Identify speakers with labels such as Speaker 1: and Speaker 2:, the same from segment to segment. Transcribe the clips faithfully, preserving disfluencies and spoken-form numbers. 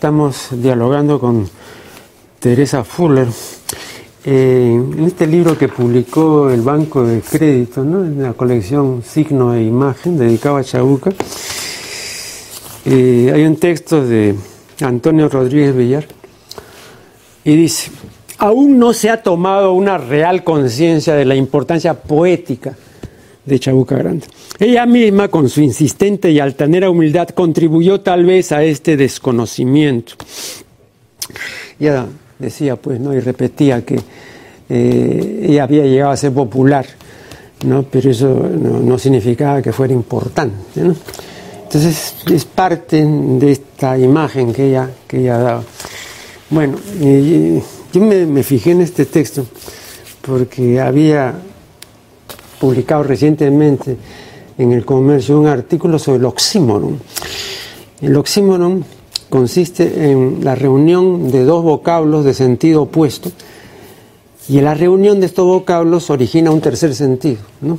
Speaker 1: estamos dialogando con Teresa Fuller eh, en este libro que publicó el Banco de Crédito, ¿no? En la colección Signo e Imagen, dedicado a Chabuca. Eh, hay un texto de Antonio Rodríguez Villar y dice: aún no se ha tomado una real conciencia de la importancia poética de Chabuca Granda. Ella misma, con su insistente y altanera humildad, contribuyó tal vez a este desconocimiento. Ya decía, pues, ¿no? Y repetía que eh, ella había llegado a ser popular, ¿no? Pero eso no, no significaba que fuera importante, ¿no? Entonces, es parte de esta imagen que ella, que ella daba. Bueno, eh, yo me, me fijé en este texto porque había publicado recientemente en El Comercio un artículo sobre el oxímoron. El oxímoron consiste en la reunión de dos vocablos de sentido opuesto, y la reunión de estos vocablos origina un tercer sentido, ¿no?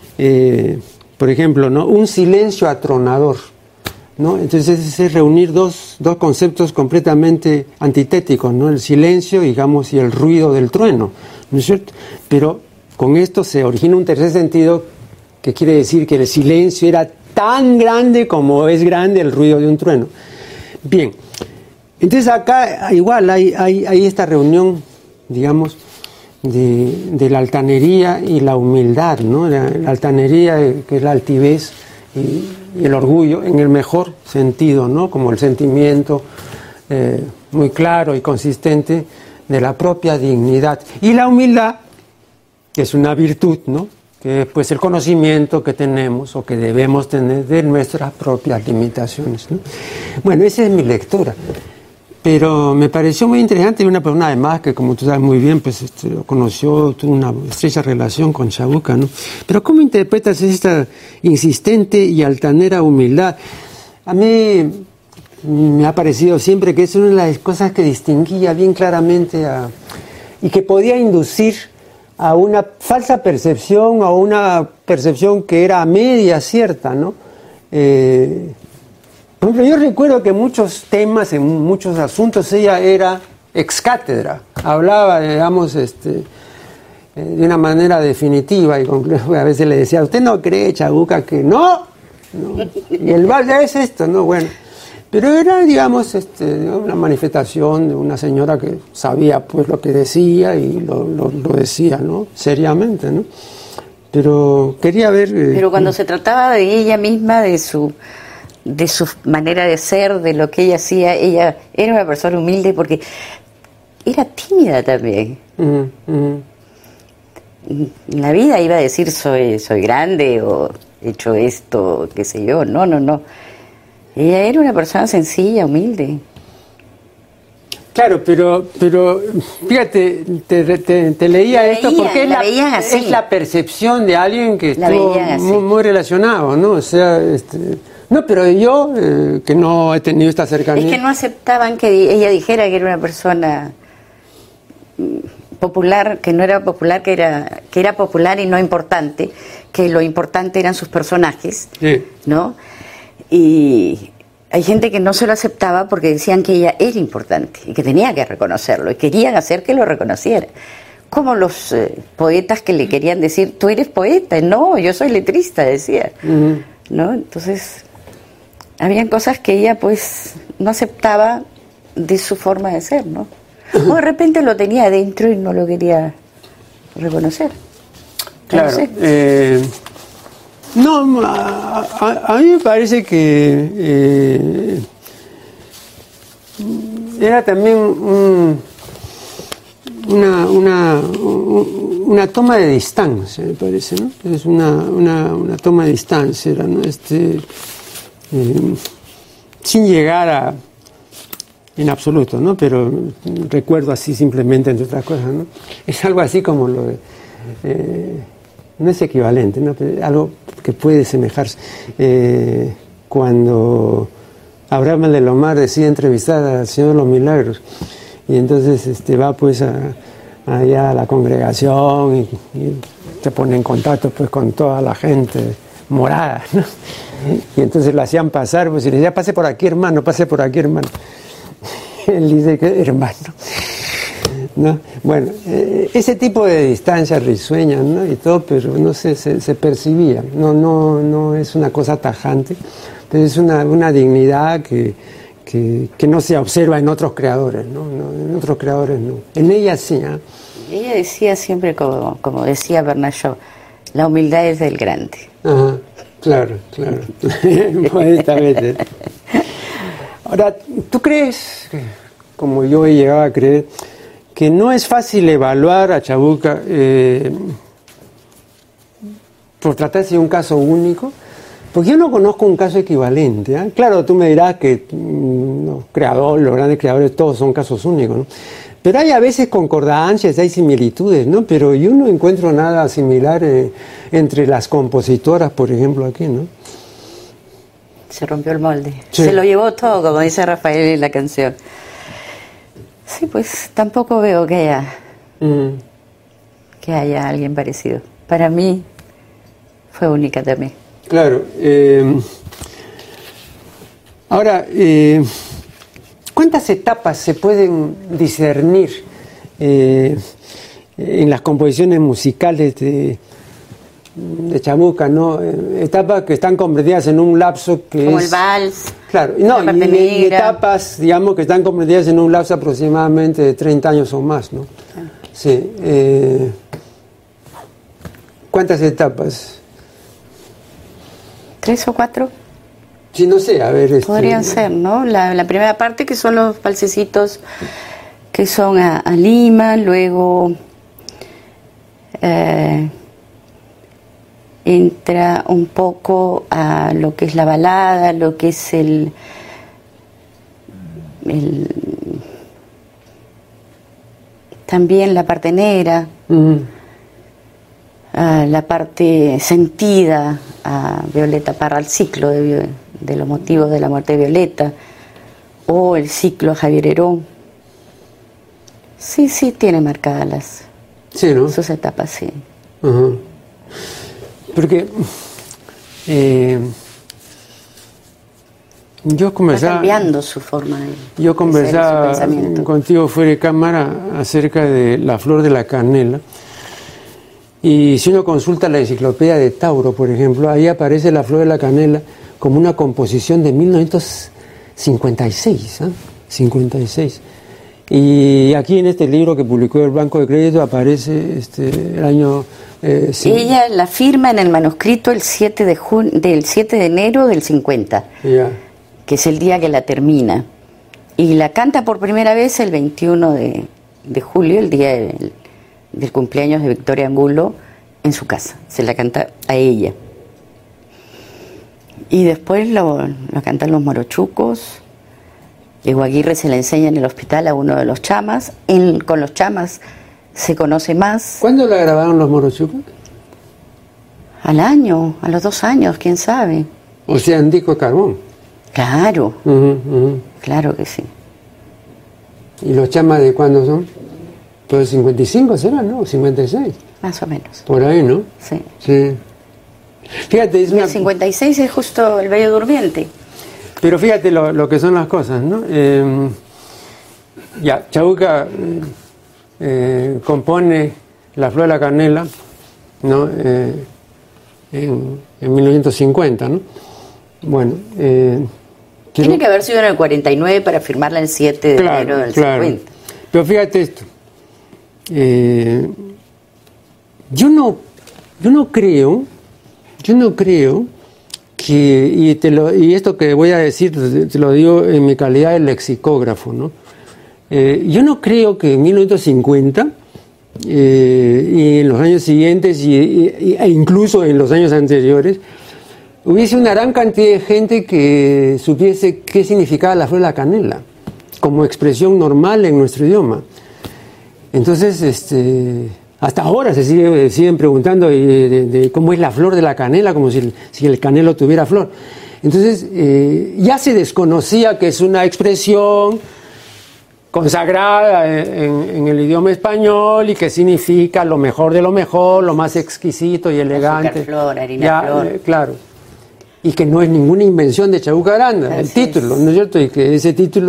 Speaker 1: Eh, por ejemplo, ¿no? Un silencio atronador, ¿no? Entonces es reunir dos, dos conceptos completamente antitéticos, ¿no? El silencio, digamos, y el ruido del trueno, ¿no es cierto? Pero con esto se origina un tercer sentido, que quiere decir que el silencio era tan grande como es grande el ruido de un trueno. Bien, entonces acá igual hay, hay, hay esta reunión, digamos, de, de la altanería y la humildad, ¿no? La, la altanería, que es la altivez, y, y el orgullo, en el mejor sentido, ¿no? Como el sentimiento eh, muy claro y consistente de la propia dignidad. Y la humildad, que es una virtud, ¿no? Que es, pues, el conocimiento que tenemos o que debemos tener de nuestras propias limitaciones, ¿no? Bueno, esa es mi lectura. Pero me pareció muy interesante, y una persona además que, como tú sabes muy bien, pues este, lo conoció, tuvo una estrecha relación con Chabuca, ¿no? Pero ¿cómo interpretas esta insistente y altanera humildad? A mí me ha parecido siempre que es una de las cosas que distinguía bien claramente a, y que podía inducir a una falsa percepción, a una percepción que era a media cierta, ¿no? Eh, por ejemplo, yo recuerdo que en muchos temas, en muchos asuntos, ella era ex cátedra, hablaba, digamos, este, de una manera definitiva, y a veces le decía: ¿usted no cree, Chabuca, que no? no. Y el valle es esto, ¿no? Bueno, pero era, digamos, este, una manifestación de una señora que sabía, pues, lo que decía, y lo, lo, lo decía, ¿no? Seriamente, ¿no? Pero quería ver... Eh,
Speaker 2: pero cuando se trataba de ella misma, de su de su manera de ser, de lo que ella hacía, ella era una persona humilde porque era tímida también.
Speaker 1: Uh-huh, uh-huh.
Speaker 2: En la vida iba a decir soy, soy grande o he hecho esto, qué sé yo. No, no, no. Ella era una persona sencilla, humilde.
Speaker 1: Claro, pero, pero fíjate, te, te, te leía
Speaker 2: la
Speaker 1: esto
Speaker 2: veían,
Speaker 1: porque es
Speaker 2: la,
Speaker 1: la, es la percepción de alguien que
Speaker 2: la
Speaker 1: estuvo muy, muy relacionado, ¿no? O sea, este, no, pero yo, eh, que no he tenido esta cercanía.
Speaker 2: Es que no aceptaban que ella dijera que era una persona popular, que no era popular, que era, que era popular y no importante, que lo importante eran sus personajes,
Speaker 1: sí,
Speaker 2: ¿no? Y hay gente que no se lo aceptaba porque decían que ella era importante y que tenía que reconocerlo y querían hacer que lo reconociera. Como los eh, poetas que le querían decir: tú eres poeta. No, yo soy letrista, decía. Uh-huh. ¿No? Entonces, habían cosas que ella, pues, no aceptaba de su forma de ser, ¿no? O de repente lo tenía adentro y no lo quería reconocer.
Speaker 1: Claro.
Speaker 2: No,
Speaker 1: eh, no a, a, a mí me parece que eh, era también un, una, una, una toma de distancia, me parece, ¿no? Es una, una, una toma de distancia, era, ¿no? Este, eh, sin llegar a en absoluto, ¿no? Pero recuerdo así simplemente, entre otras cosas, ¿no? Es algo así como lo de... Eh, no es equivalente, ¿no? Pero algo que puede semejarse. Eh, cuando Abraham de Lomar decide entrevistar al Señor de los Milagros, y entonces este, va pues a, allá a la congregación y, y se pone en contacto pues con toda la gente morada, ¿no? Y entonces lo hacían pasar, pues, y le decía: pase por aquí, hermano, pase por aquí, hermano. él dice que hermano. ¿No? Bueno, eh, ese tipo de distancia risueña, ¿no? Y todo, pero no sé, se, se percibía. No, no, no es una cosa tajante, pero es una, una dignidad que, que, que no se observa en otros creadores, ¿no? No, en otros creadores no. En ella sí, ¿eh?
Speaker 2: Ella decía siempre, como, como decía Bernard Shaw, la humildad es del grande.
Speaker 1: Ajá, claro, claro. Modestamente. Ahora, ¿tú crees, como yo he llegado a creer, que no es fácil evaluar a Chabuca eh, por tratarse de un caso único? Porque yo no conozco un caso equivalente, ¿eh? Claro, tú me dirás que mm, los creadores, los grandes creadores, todos son casos únicos, ¿no? Pero hay a veces concordancias, hay similitudes, ¿no? Pero yo no encuentro nada similar eh, entre las compositoras, por ejemplo, aquí, ¿no?
Speaker 2: Se rompió el molde.
Speaker 1: Sí.
Speaker 2: Se lo llevó todo, como dice Rafael en la canción. Sí, pues tampoco veo que haya, mm. que haya alguien parecido. Para mí fue única también.
Speaker 1: Claro. Eh, ahora, eh, ¿cuántas etapas se pueden discernir eh, en las composiciones musicales de, de Chabuca, ¿no? Etapas que están comprendidas en un lapso que
Speaker 2: como
Speaker 1: es...
Speaker 2: el vals.
Speaker 1: Claro, no, y, y etapas, digamos, que están comprendidas en un lapso aproximadamente de treinta años o más, ¿no? Ah. Sí. Eh, ¿Cuántas etapas?
Speaker 2: ¿Tres o cuatro?
Speaker 1: Sí, no sé, a ver... Este...
Speaker 2: Podrían ser, ¿no? La, la primera parte, que son los valsecitos que son a, a Lima, luego... Eh, entra un poco a lo que es la balada, lo que es el, el también la parte negra, uh-huh. a la parte sentida a Violeta Parra, el ciclo de, de los motivos de la muerte de Violeta, o el ciclo a Javier Herón. Sí, sí, tiene marcadas las
Speaker 1: sí, ¿no?
Speaker 2: sus etapas, sí.
Speaker 1: Uh-huh. Porque eh, yo conversaba...
Speaker 2: Está cambiando su forma de
Speaker 1: Yo conversaba contigo fuera de cámara acerca de la flor de la canela. Y si uno consulta la enciclopedia de Tauro, por ejemplo, ahí aparece la flor de la canela como una composición de mil novecientos cincuenta y seis. ¿eh? cincuenta y seis. Y aquí en este libro que publicó el Banco de Crédito aparece este, el año... Eh, sí.
Speaker 2: Ella la firma en el manuscrito el siete de jun- del siete de enero del cincuenta, yeah. que es el día que la termina. Y la canta por primera vez el veintiuno de, de julio, el día del, del cumpleaños de Victoria Angulo, en su casa. Se la canta a ella. Y después lo, lo cantan los morochucos. Diego Aguirre se la enseña en el hospital a uno de los chamas. En, con los chamas se conoce más.
Speaker 1: ¿Cuándo la grabaron los morochucos?
Speaker 2: Al año, a los dos años, quién sabe.
Speaker 1: O sea, en disco de carbón.
Speaker 2: Claro,
Speaker 1: uh-huh, uh-huh.
Speaker 2: claro que sí.
Speaker 1: ¿Y los chamas de cuándo son? Pues cincuenta y cinco serán, ¿no? cincuenta y seis.
Speaker 2: Más o menos.
Speaker 1: Por ahí, ¿no?
Speaker 2: Sí.
Speaker 1: Sí. Fíjate, es
Speaker 2: y
Speaker 1: una...
Speaker 2: el cincuenta y seis es justo el Bello Durmiente.
Speaker 1: Pero fíjate lo, lo que son las cosas, ¿no? Eh, ya, Chabuca eh, compone La Flor de la Canela, ¿no? Eh, en, en mil novecientos cincuenta, ¿no? Bueno, eh, quiero...
Speaker 2: Tiene que haber sido en el cuarenta y nueve para firmarla el siete de
Speaker 1: claro,
Speaker 2: enero del
Speaker 1: claro.
Speaker 2: cincuenta.
Speaker 1: Pero fíjate esto. Eh, yo no, yo no creo, yo no creo que, y, te lo, y esto que voy a decir te lo digo en mi calidad de lexicógrafo, ¿no? Eh, yo no creo que en mil novecientos cincuenta eh, y en los años siguientes y, y, e incluso en los años anteriores hubiese una gran cantidad de gente que supiese qué significaba la flor de la canela como expresión normal en nuestro idioma. Entonces, este, hasta ahora se sigue, siguen preguntando de, de, de cómo es la flor de la canela, como si el, si el canelo tuviera flor. Entonces, eh, ya se desconocía que es una expresión consagrada en, en el idioma español y que significa lo mejor de lo mejor, lo más exquisito y elegante.
Speaker 2: Azúcar, flor, harina,
Speaker 1: ya,
Speaker 2: flor.
Speaker 1: Eh, claro. Y que no es ninguna invención de Chabuca Granda, el título, ¿no es cierto? Y que ese título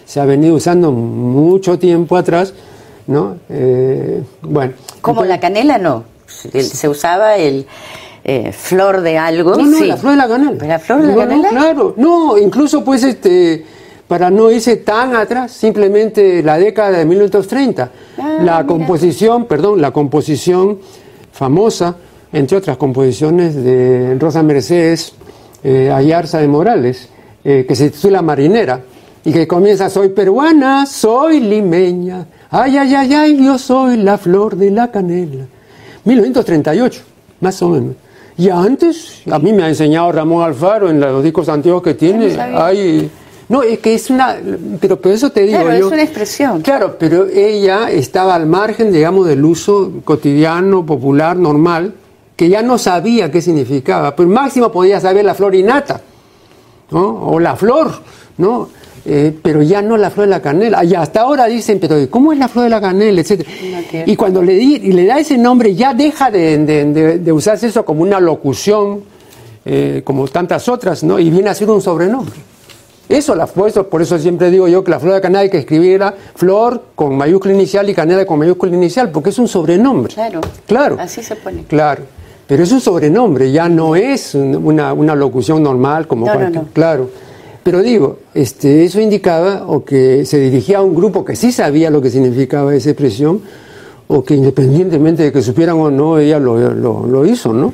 Speaker 1: se ha venido usando mucho tiempo atrás, ¿no? Eh, bueno.
Speaker 2: Como
Speaker 1: entonces,
Speaker 2: la canela no, se, se usaba el eh, flor de algo.
Speaker 1: No, no,
Speaker 2: sí.
Speaker 1: la flor de la canela.
Speaker 2: ¿La flor de la
Speaker 1: no,
Speaker 2: canela?
Speaker 1: No, claro, no, incluso pues este, para no irse tan atrás, simplemente la década de mil novecientos treinta,
Speaker 2: Ah,
Speaker 1: la
Speaker 2: mira.
Speaker 1: composición, perdón, la composición famosa, entre otras composiciones de Rosa Mercedes eh, Ayarza de Morales, eh, que se titula Marinera, y que comienza: soy peruana, soy limeña, ay, ay, ay, ay, yo soy la flor de la canela. mil novecientos treinta y ocho, más o menos. Y antes, a mí me ha enseñado Ramón Alfaro en los discos antiguos que tiene,
Speaker 2: sabía.
Speaker 1: hay... No, es que es una... Pero por eso te digo
Speaker 2: Claro,
Speaker 1: yo...
Speaker 2: es una expresión.
Speaker 1: Claro, pero ella estaba al margen, digamos, del uso cotidiano, popular, normal, que ya no sabía qué significaba. Pues máximo podía saber la flor innata, ¿no? O la flor, ¿no? Eh, pero ya no la flor de la canela. Y hasta ahora dicen, pero ¿cómo es la flor de la canela? Etcétera.
Speaker 2: No,
Speaker 1: y cuando le, di, y le da ese nombre, ya deja de, de, de, de usarse eso como una locución, eh, como tantas otras, ¿no? Y viene a ser un sobrenombre. Eso, la, por, eso, por eso siempre digo yo que la flor de canela hay que escribirla flor con mayúscula inicial y canela con mayúscula inicial, porque es un sobrenombre.
Speaker 2: Claro,
Speaker 1: claro,
Speaker 2: así se pone.
Speaker 1: Claro, pero es un sobrenombre, ya no es una, una locución normal como
Speaker 2: No,
Speaker 1: cualquier,
Speaker 2: no, no.
Speaker 1: claro. Pero digo, este, eso indicaba o que se dirigía a un grupo que sí sabía lo que significaba esa expresión, o que independientemente de que supieran o no, ella lo, lo, lo hizo, ¿no?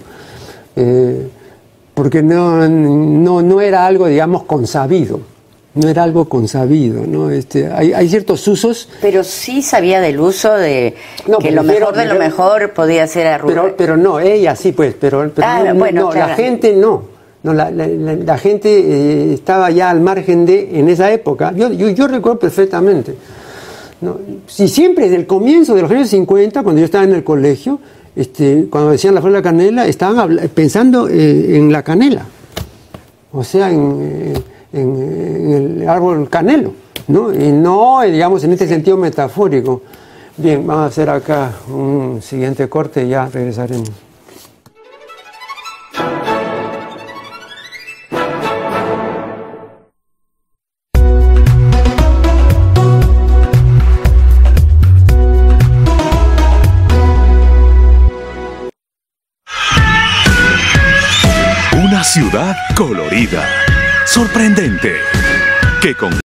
Speaker 1: Eh, porque no, no, no era algo, digamos, consabido, no era algo consabido, ¿no? Este, hay, hay ciertos usos...
Speaker 2: Pero sí sabía del uso de
Speaker 1: No,
Speaker 2: que
Speaker 1: pero
Speaker 2: lo
Speaker 1: prefiero-
Speaker 2: mejor de lo
Speaker 1: prefiero-
Speaker 2: mejor podía ser arrugar.
Speaker 1: Pero, pero no, ella sí, pues, pero, pero
Speaker 2: Ah,
Speaker 1: no, no,
Speaker 2: bueno,
Speaker 1: no,
Speaker 2: claro.
Speaker 1: la gente no. No, la, la, la, la gente eh, estaba ya al margen de, en esa época, yo, yo, yo recuerdo perfectamente, ¿no? Si siempre desde el comienzo de los años cincuenta, cuando yo estaba en el colegio, este, cuando decían la flor de la canela, estaban habla- pensando eh, en la canela, o sea, en, eh, en, en el árbol canelo, ¿no? Y no, eh, digamos, en este sentido metafórico. Bien, vamos a hacer acá un siguiente corte y ya regresaremos.
Speaker 3: Una ciudad colorida, sorprendente, que con